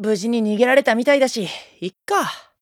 無事に逃げられたみたいだし、いっか。